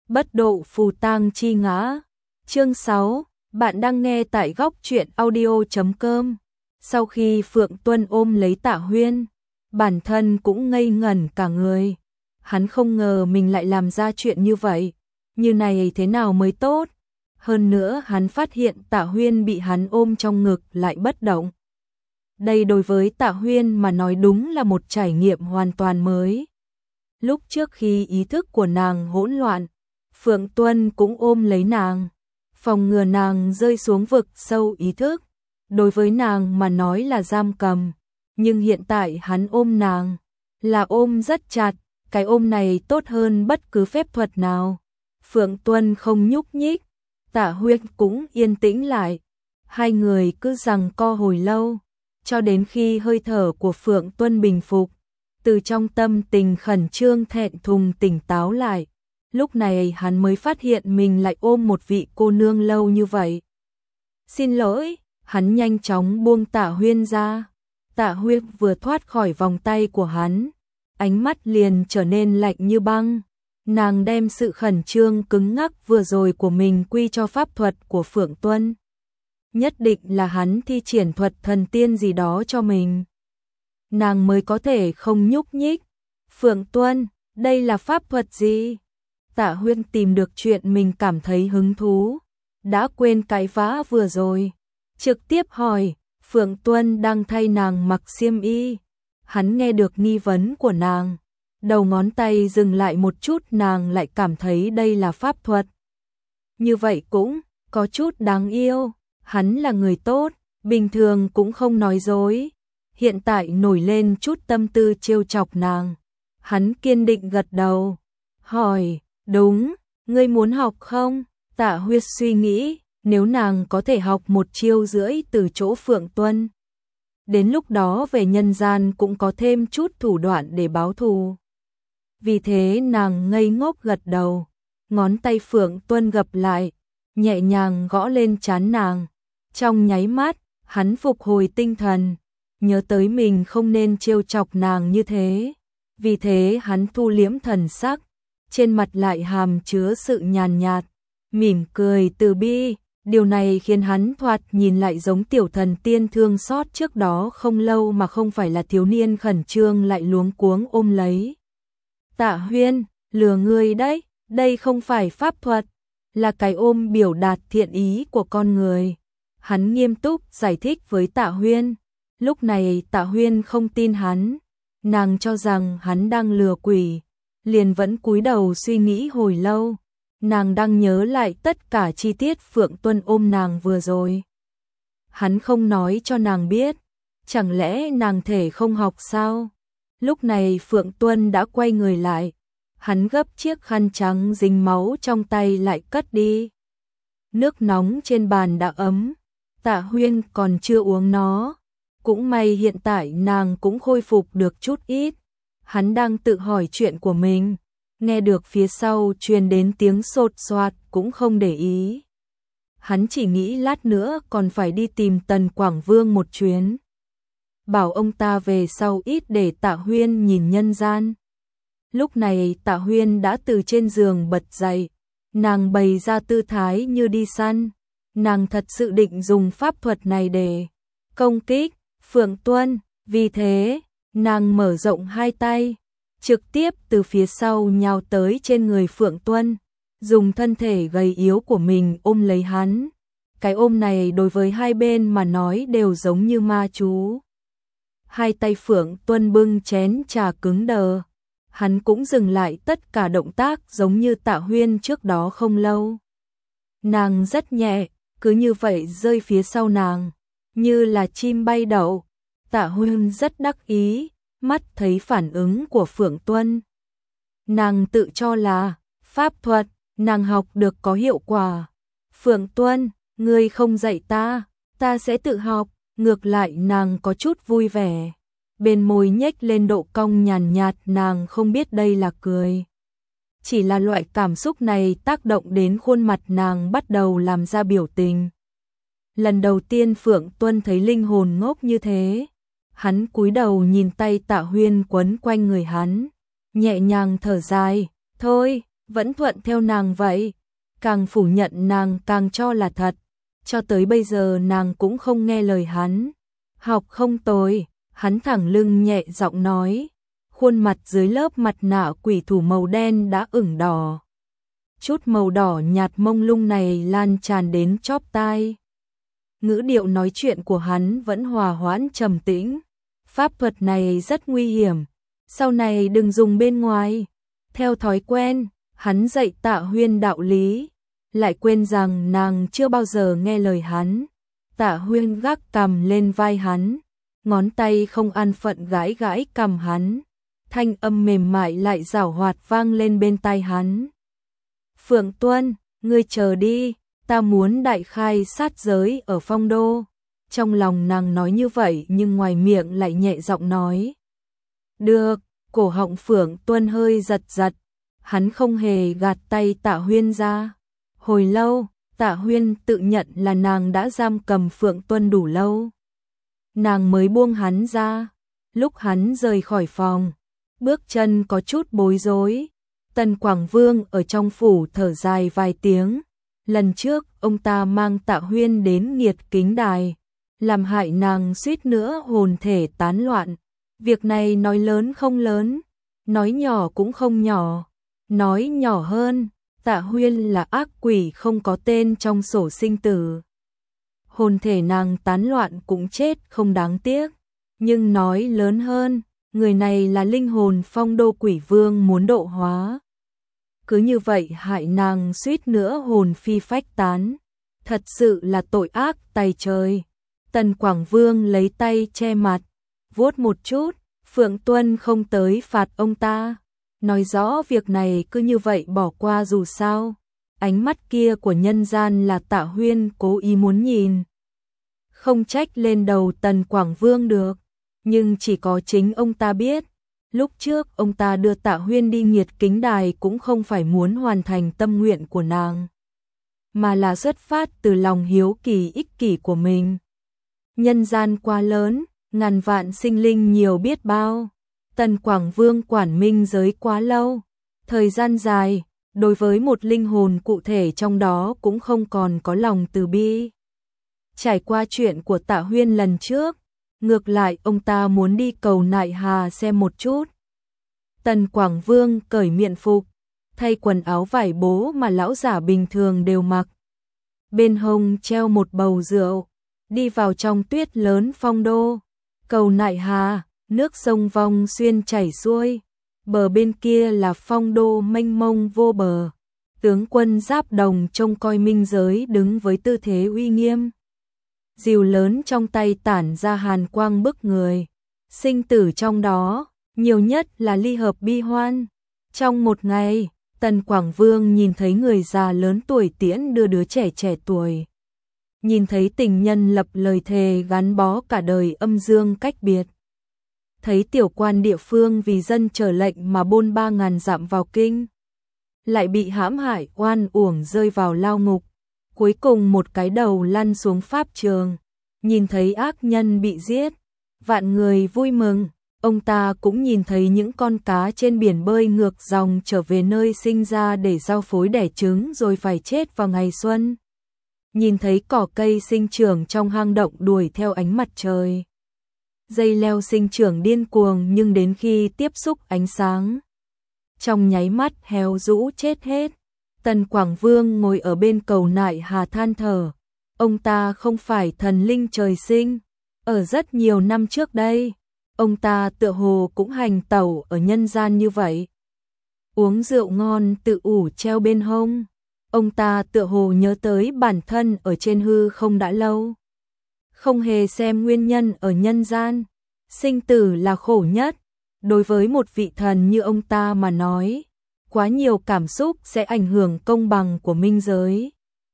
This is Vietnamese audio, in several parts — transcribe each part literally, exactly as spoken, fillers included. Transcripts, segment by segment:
Bất độ phù tang chi ngã. Chương sáu, bạn đang nghe tại góc truyện audio chấm com. Sau khi Phượng Tuân ôm lấy Tạ Huyên, bản thân cũng ngây ngẩn cả người. Hắn không ngờ mình lại làm ra chuyện như vậy, như này thế nào mới tốt. Hơn nữa hắn phát hiện Tạ Huyên bị hắn ôm trong ngực lại bất động. Đây đối với Tạ Huyên mà nói đúng là một trải nghiệm hoàn toàn mới. Lúc trước khi ý thức của nàng hỗn loạn, Phượng Tuân cũng ôm lấy nàng, phòng ngừa nàng rơi xuống vực sâu ý thức. Đối với nàng mà nói là giam cầm, nhưng hiện tại hắn ôm nàng, là ôm rất chặt, cái ôm này tốt hơn bất cứ phép thuật nào. Phượng Tuân không nhúc nhích, Tạ Huyên cũng yên tĩnh lại. Hai người cứ giằng co hồi lâu, cho đến khi hơi thở của Phượng Tuân bình phục, từ trong tâm tình khẩn trương thẹn thùng tỉnh táo lại. Lúc này hắn mới phát hiện mình lại ôm một vị cô nương lâu như vậy. Xin lỗi, hắn nhanh chóng buông Tạ Huyên ra. Tạ Huyên vừa thoát khỏi vòng tay của hắn, ánh mắt liền trở nên lạnh như băng. Nàng đem sự khẩn trương cứng ngắc vừa rồi của mình quy cho pháp thuật của Phượng Tuân. Nhất định là hắn thi triển thuật thần tiên gì đó cho mình, nàng mới có thể không nhúc nhích. Phượng Tuân, đây là pháp thuật gì? Tạ Huyên tìm được chuyện mình cảm thấy hứng thú, đã quên cái vã vừa rồi, trực tiếp hỏi. Phượng Tuân đang thay nàng mặc xiêm y. Hắn nghe được nghi vấn của nàng, đầu ngón tay dừng lại một chút, nàng lại cảm thấy đây là pháp thuật. Như vậy cũng có chút đáng yêu. Hắn là người tốt, bình thường cũng không nói dối, hiện tại nổi lên chút tâm tư trêu chọc nàng. Hắn kiên định gật đầu, hỏi, đúng, ngươi muốn học không? Tạ Huyên suy nghĩ, nếu nàng có thể học một chiêu rưỡi từ chỗ Phượng Tuân, đến lúc đó về nhân gian cũng có thêm chút thủ đoạn để báo thù. Vì thế nàng ngây ngốc gật đầu, ngón tay Phượng Tuân gập lại, nhẹ nhàng gõ lên trán nàng. Trong nháy mắt, hắn phục hồi tinh thần, nhớ tới mình không nên trêu chọc nàng như thế. Vì thế hắn thu liễm thần sắc, trên mặt lại hàm chứa sự nhàn nhạt, mỉm cười từ bi. Điều này khiến hắn thoạt nhìn lại giống tiểu thần tiên thương xót trước đó không lâu mà không phải là thiếu niên khẩn trương lại luống cuống ôm lấy. Tạ Huyên, lừa ngươi đấy, đây không phải pháp thuật, là cái ôm biểu đạt thiện ý của con người. Hắn nghiêm túc giải thích với Tạ Huyên. Lúc này Tạ Huyên không tin hắn, nàng cho rằng hắn đang lừa quỷ, liền vẫn cúi đầu suy nghĩ hồi lâu. Nàng đang nhớ lại tất cả chi tiết Phượng Tuân ôm nàng vừa rồi. Hắn không nói cho nàng biết, chẳng lẽ nàng thể không học sao? Lúc này Phượng Tuân đã quay người lại, hắn gấp chiếc khăn trắng dính máu trong tay lại cất đi. Nước nóng trên bàn đã ấm, Tạ Huyên còn chưa uống nó. Cũng may hiện tại nàng cũng khôi phục được chút ít. Hắn đang tự hỏi chuyện của mình, nghe được phía sau truyền đến tiếng sột soạt cũng không để ý. Hắn chỉ nghĩ lát nữa còn phải đi tìm Tần Quảng Vương một chuyến, bảo ông ta về sau ít để Tạ Huyên nhìn nhân gian. Lúc này Tạ Huyên đã từ trên giường bật dậy, nàng bày ra tư thái như đi săn. Nàng thật sự định dùng pháp thuật này để công kích Phượng Tuân, vì thế nàng mở rộng hai tay, trực tiếp từ phía sau nhào tới trên người Phượng Tuân, dùng thân thể gầy yếu của mình ôm lấy hắn. Cái ôm này đối với hai bên mà nói đều giống như ma chú. Hai tay Phượng Tuân bưng chén trà cứng đờ, hắn cũng dừng lại tất cả động tác giống như Tạ Huyên trước đó không lâu. Nàng rất nhẹ, cứ như vậy rơi phía sau nàng, như là chim bay đậu. Tạ Huyên rất đắc ý, mắt thấy phản ứng của Phượng Tuân. Nàng tự cho là pháp thuật nàng học được có hiệu quả. Phượng Tuân, ngươi không dạy ta, ta sẽ tự học. Ngược lại nàng có chút vui vẻ, bên môi nhếch lên độ cong nhàn nhạt, nàng không biết đây là cười. Chỉ là loại cảm xúc này tác động đến khuôn mặt nàng bắt đầu làm ra biểu tình. Lần đầu tiên Phượng Tuân thấy linh hồn ngốc như thế. Hắn cúi đầu nhìn tay Tạ Huyên quấn quanh người hắn, nhẹ nhàng thở dài, thôi, vẫn thuận theo nàng vậy, càng phủ nhận nàng càng cho là thật, cho tới bây giờ nàng cũng không nghe lời hắn. Học không tồi, hắn thẳng lưng nhẹ giọng nói, khuôn mặt dưới lớp mặt nạ quỷ thủ màu đen đã ửng đỏ. Chút màu đỏ nhạt mông lung này lan tràn đến chóp tai. Ngữ điệu nói chuyện của hắn vẫn hòa hoãn trầm tĩnh. Pháp thuật này rất nguy hiểm, sau này đừng dùng bên ngoài. Theo thói quen, hắn dạy Tạ Huyên đạo lý, lại quên rằng nàng chưa bao giờ nghe lời hắn. Tạ Huyên gác cằm lên vai hắn, ngón tay không an phận gãi gãi cằm hắn. Thanh âm mềm mại lại giảo hoạt vang lên bên tai hắn. Phượng Tuân, ngươi chờ đi, ta muốn đại khai sát giới ở Phong Đô. Trong lòng nàng nói như vậy nhưng ngoài miệng lại nhẹ giọng nói. Được, cổ họng Phượng Tuân hơi giật giật, hắn không hề gạt tay Tạ Huyên ra. Hồi lâu, Tạ Huyên tự nhận là nàng đã giam cầm Phượng Tuân đủ lâu. Nàng mới buông hắn ra, lúc hắn rời khỏi phòng, bước chân có chút bối rối. Tần Quảng Vương ở trong phủ thở dài vài tiếng. Lần trước ông ta mang Tạ Huyên đến Nghiệt Kính Đài, làm hại nàng suýt nữa hồn thể tán loạn. Việc này nói lớn không lớn, nói nhỏ cũng không nhỏ. Nói nhỏ hơn, Tạ Huyên là ác quỷ không có tên trong sổ sinh tử. Hồn thể nàng tán loạn cũng chết không đáng tiếc. Nhưng nói lớn hơn, người này là linh hồn Phong Đô Quỷ Vương muốn độ hóa. Cứ như vậy hại nàng suýt nữa hồn phi phách tán. Thật sự là tội ác tày trời. Tần Quảng Vương lấy tay che mặt, vuốt một chút, Phượng Tuân không tới phạt ông ta. Nói rõ việc này cứ như vậy bỏ qua dù sao. Ánh mắt kia của nhân gian là Tạ Huyên cố ý muốn nhìn. Không trách lên đầu Tần Quảng Vương được, nhưng chỉ có chính ông ta biết. Lúc trước ông ta đưa Tạ Huyên đi Nghiệt Kính Đài cũng không phải muốn hoàn thành tâm nguyện của nàng, mà là xuất phát từ lòng hiếu kỳ ích kỷ của mình. Nhân gian quá lớn, ngàn vạn sinh linh nhiều biết bao. Tần Quảng Vương quản minh giới quá lâu, thời gian dài, đối với một linh hồn cụ thể trong đó cũng không còn có lòng từ bi. Trải qua chuyện của Tạ Huyên lần trước, ngược lại ông ta muốn đi cầu nại hà xem một chút. Tần Quảng Vương cởi miện phục, thay quần áo vải bố mà lão giả bình thường đều mặc. Bên hông treo một bầu rượu, đi vào trong tuyết lớn Phong Đô. Cầu nại hà, nước sông vong xuyên chảy xuôi, bờ bên kia là Phong Đô mênh mông vô bờ. Tướng quân Giáp Đồng trông coi minh giới đứng với tư thế uy nghiêm. Rìu lớn trong tay tản ra hàn quang bức người. Sinh tử trong đó, nhiều nhất là ly hợp bi hoan. Trong một ngày, Tần Quảng Vương nhìn thấy người già lớn tuổi tiễn đưa đứa trẻ trẻ tuổi. Nhìn thấy tình nhân lập lời thề gắn bó cả đời âm dương cách biệt. Thấy tiểu quan địa phương vì dân chờ lệnh mà bôn ba ngàn dặm vào kinh. Lại bị hãm hại oan uổng rơi vào lao ngục. Cuối cùng một cái đầu lăn xuống pháp trường. Nhìn thấy ác nhân bị giết, vạn người vui mừng. Ông ta cũng nhìn thấy những con cá trên biển bơi ngược dòng trở về nơi sinh ra để giao phối đẻ trứng rồi phải chết vào ngày xuân. Nhìn thấy cỏ cây sinh trưởng trong hang động đuổi theo ánh mặt trời. Dây leo sinh trưởng điên cuồng nhưng đến khi tiếp xúc ánh sáng, trong nháy mắt héo rũ chết hết. Tần Quảng Vương ngồi ở bên cầu nại hà than thở. Ông ta không phải thần linh trời sinh. Ở rất nhiều năm trước đây, ông ta tựa hồ cũng hành tẩu ở nhân gian như vậy. Uống rượu ngon tự ủ treo bên hông. Ông ta tựa hồ nhớ tới bản thân ở trên hư không đã lâu. Không hề xem nguyên nhân ở nhân gian. Sinh tử là khổ nhất. Đối với một vị thần như ông ta mà nói, quá nhiều cảm xúc sẽ ảnh hưởng công bằng của minh giới.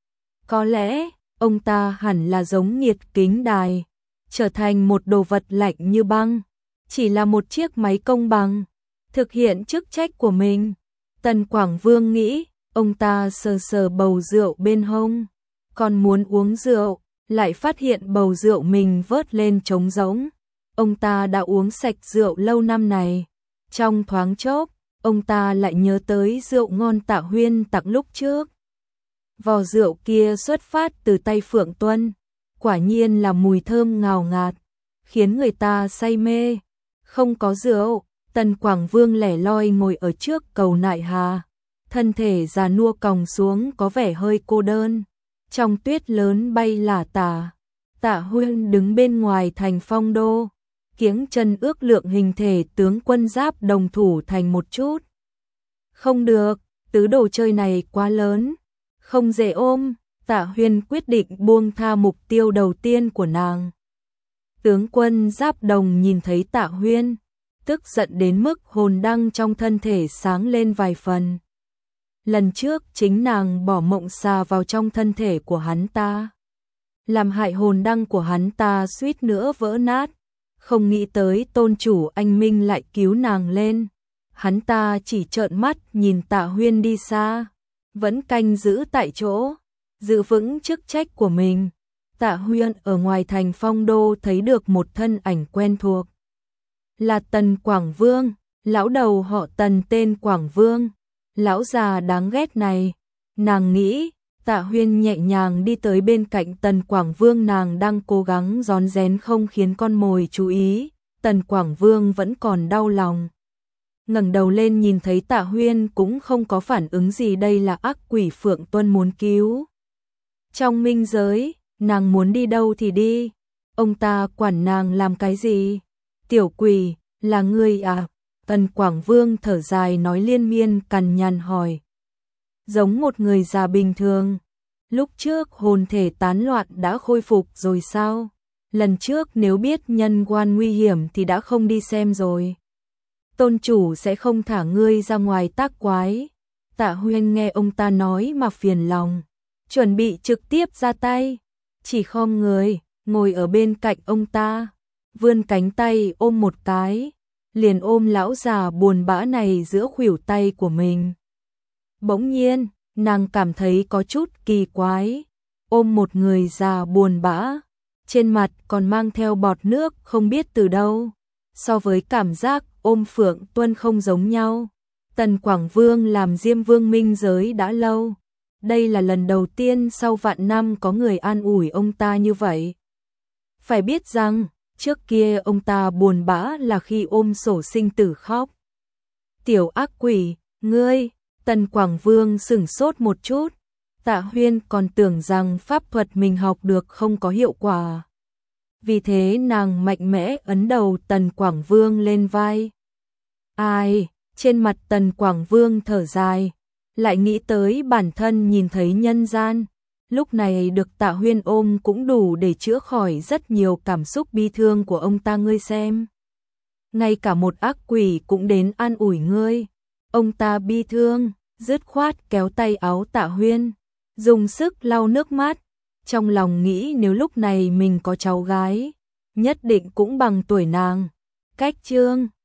Có lẽ, ông ta hẳn là giống Nghiệt Kính Đài, trở thành một đồ vật lạnh như băng, chỉ là một chiếc máy công bằng, thực hiện chức trách của mình. Tần Quảng Vương nghĩ, ông ta sờ sờ bầu rượu bên hông, còn muốn uống rượu, lại phát hiện bầu rượu mình vớt lên trống rỗng. Ông ta đã uống sạch rượu lâu năm này, trong thoáng chốc, ông ta lại nhớ tới rượu ngon Tạ Huyên tặng lúc trước. Vò rượu kia xuất phát từ tay Phượng Tuân, quả nhiên là mùi thơm ngào ngạt, khiến người ta say mê. Không có rượu, Tần Quảng Vương lẻ loi ngồi ở trước cầu nại hà, thân thể già nua còng xuống có vẻ hơi cô đơn. Trong tuyết lớn bay lả tả, Tạ Huyên đứng bên ngoài thành Phong Đô, kiếng chân ước lượng hình thể tướng quân giáp đồng thủ thành một chút. Không được, tứ đồ chơi này quá lớn, không dễ ôm. Tạ Huyên quyết định buông tha mục tiêu đầu tiên của nàng. Tướng quân giáp đồng nhìn thấy Tạ Huyên, tức giận đến mức hồn đăng trong thân thể sáng lên vài phần. Lần trước chính nàng bỏ mộng xà vào trong thân thể của hắn ta, làm hại hồn đăng của hắn ta suýt nữa vỡ nát. Không nghĩ tới tôn chủ anh Minh lại cứu nàng lên. Hắn ta chỉ trợn mắt nhìn Tạ Huyên đi xa, vẫn canh giữ tại chỗ, giữ vững chức trách của mình. Tạ Huyên ở ngoài thành Phong Đô thấy được một thân ảnh quen thuộc. Là Tần Quảng Vương, lão đầu họ Tần tên Quảng Vương, lão già đáng ghét này. Nàng nghĩ, Tạ Huyên nhẹ nhàng đi tới bên cạnh Tần Quảng Vương, nàng đang cố gắng rón rén không khiến con mồi chú ý. Tần Quảng Vương vẫn còn đau lòng. Ngẩng đầu lên nhìn thấy Tạ Huyên cũng không có phản ứng gì, đây là ác quỷ Phượng Tuân muốn cứu. Trong minh giới, nàng muốn đi đâu thì đi, ông ta quản nàng làm cái gì? Tiểu quỷ, là ngươi à? Tần Quảng Vương thở dài nói liên miên cằn nhằn hỏi. Giống một người già bình thường. Lúc trước hồn thể tán loạn đã khôi phục rồi sao? Lần trước nếu biết nhân quan nguy hiểm thì đã không đi xem rồi. Tôn chủ sẽ không thả ngươi ra ngoài tác quái. Tạ Huyên nghe ông ta nói mà phiền lòng, chuẩn bị trực tiếp ra tay, chỉ khom người, ngồi ở bên cạnh ông ta, vươn cánh tay ôm một cái, liền ôm lão già buồn bã này giữa khuỷu tay của mình. Bỗng nhiên, nàng cảm thấy có chút kỳ quái, ôm một người già buồn bã, trên mặt còn mang theo bọt nước không biết từ đâu, so với cảm giác ôm Phượng Tuân không giống nhau. Tần Quảng Vương làm Diêm Vương minh giới đã lâu, đây là lần đầu tiên sau vạn năm có người an ủi ông ta như vậy. Phải biết rằng, trước kia ông ta buồn bã là khi ôm sổ sinh tử khóc. Tiểu ác quỷ, ngươi, Tần Quảng Vương sửng sốt một chút, Tạ Huyên còn tưởng rằng pháp thuật mình học được không có hiệu quả. Vì thế nàng mạnh mẽ ấn đầu Tần Quảng Vương lên vai. Ai, trên mặt Tần Quảng Vương thở dài, lại nghĩ tới bản thân nhìn thấy nhân gian. Lúc này được Tạ Huyên ôm cũng đủ để chữa khỏi rất nhiều cảm xúc bi thương của ông ta, ngươi xem. Ngay cả một ác quỷ cũng đến an ủi ngươi. Ông ta bi thương, dứt khoát kéo tay áo Tạ Huyên, dùng sức lau nước mắt, trong lòng nghĩ nếu lúc này mình có cháu gái, nhất định cũng bằng tuổi nàng. Cách chương